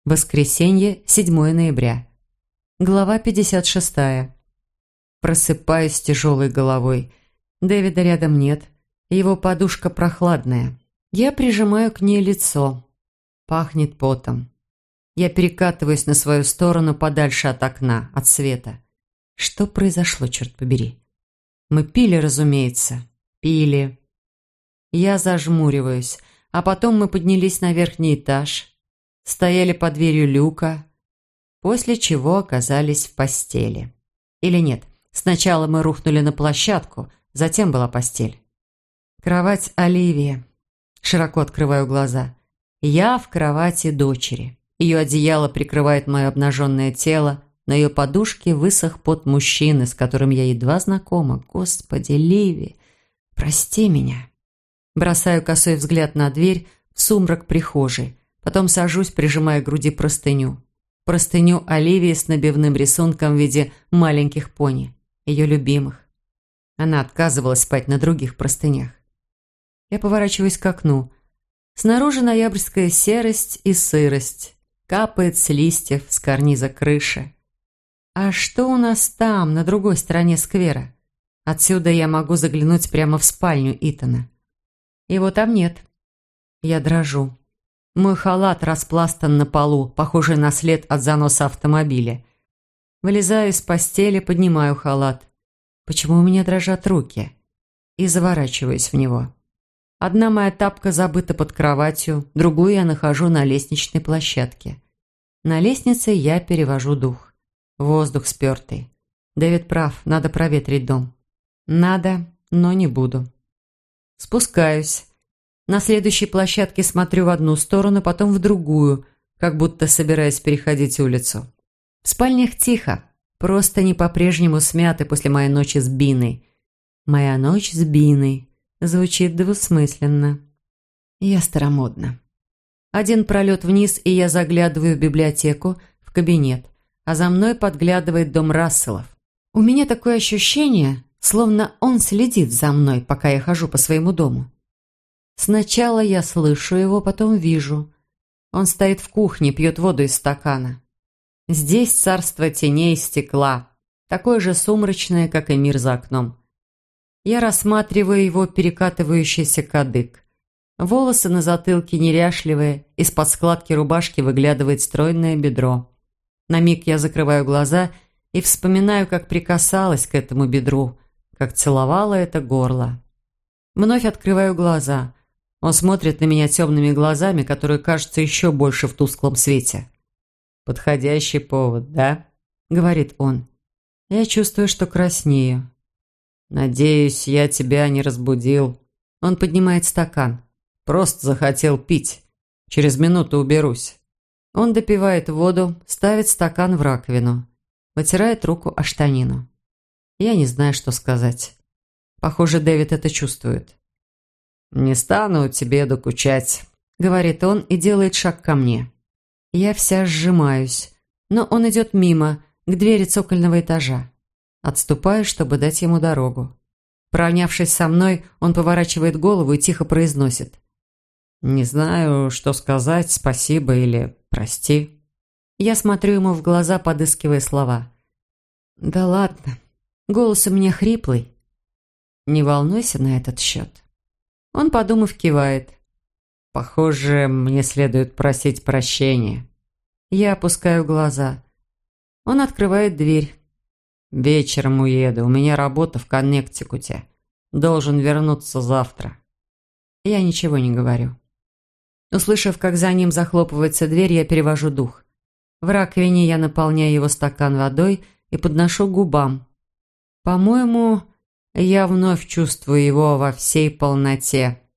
Воскресенье, 7 ноября. Глава 56. Просыпаюсь с тяжелой головой. Дэвида рядом нет. Его подушка прохладная. Я прижимаю к ней лицо. Пахнет потом. Я перекатываюсь на свою сторону подальше от окна, от света. Что произошло, черт побери? Мы пили, разумеется. Пили. Я зажмуриваюсь, а потом мы поднялись на верхний этаж, стояли под дверью люка, после чего оказались в постели. Или нет, сначала мы рухнули на площадку, затем была постель. Кровать Оливии. Широко открываю глаза. Я в кровати дочери. Ее одеяло прикрывает мое обнаженное тело, на ее подушке высох пот мужчины, с которым я едва знакома. Господи, Ливи, прости меня. Бросаю косой взгляд на дверь в сумрак прихожей. Потом сажусь, прижимая к груди простыню. Простыню Оливии с набивным рисунком в виде маленьких пони, ее любимых. Она отказывалась спать на других простынях. Я поворачиваюсь к окну. Снаружи ноябрьская серость и сырость. Капает с листьев, с карниза крыши. А что у нас там, на другой стороне сквера? Отсюда я могу заглянуть прямо в спальню Итана. Его там нет. Я дрожу. Мой халат распластан на полу, похожий на след от заноса автомобиля. Вылезаю из постели, поднимаю халат. Почему у меня дрожат руки? И заворачиваюсь в него. Одна моя тапка забыта под кроватью, другую я нахожу на лестничной площадке. На лестнице я перевожу дух. Воздух спертый. Дэвид прав, надо проветрить дом. Надо, но не буду. Спускаюсь. На следующей площадке смотрю в одну сторону, потом в другую, как будто собираясь переходить улицу. В спальнях тихо, просто не по-прежнему смяты после моей ночи с Биной. Моя ночь с Биной звучит двусмысленно. Я старомодна. Один пролет вниз, и я заглядываю в библиотеку, в кабинет, а за мной подглядывает дом Расселов. У меня такое ощущение, словно он следит за мной, пока я хожу по своему дому. Сначала я слышу его, потом вижу. Он стоит в кухне, пьет воду из стакана. Здесь царство теней и стекла, такое же сумрачное, как и мир за окном. Я рассматриваю его перекатывающийся кадык. Волосы на затылке неряшливые, из-под складки рубашки выглядывает стройное бедро. На миг я закрываю глаза и вспоминаю, как прикасалась к этому бедру, как целовала это горло. Вновь открываю глаза. Он смотрит на меня темными глазами, которые кажутся еще больше в тусклом свете. «Подходящий повод, да?» — говорит он. Я чувствую, что краснею. «Надеюсь, я тебя не разбудил». Он поднимает стакан. «Просто захотел пить. Через минуту уберусь». Он допивает воду, ставит стакан в раковину. Вытирает руку о штанину. Я не знаю, что сказать. Похоже, Дэвид это чувствует. «Не стану тебе докучать», — говорит он и делает шаг ко мне. Я вся сжимаюсь, но он идет мимо, к двери цокольного этажа. Отступаю, чтобы дать ему дорогу. Поравнявшись со мной, он поворачивает голову и тихо произносит: «Не знаю, что сказать, спасибо или прости». Я смотрю ему в глаза, подыскивая слова. «Да ладно, голос у меня хриплый. Не волнуйся на этот счет». Он, подумав, кивает. «Похоже, мне следует просить прощения». Я опускаю глаза. Он открывает дверь. «Вечером уеду, у меня работа в Коннектикуте. Должен вернуться завтра». Я ничего не говорю. Услышав, как за ним захлопывается дверь, я перевожу дух. В раковине я наполняю его стакан водой и подношу к губам. По-моему, я вновь чувствую его во всей полноте.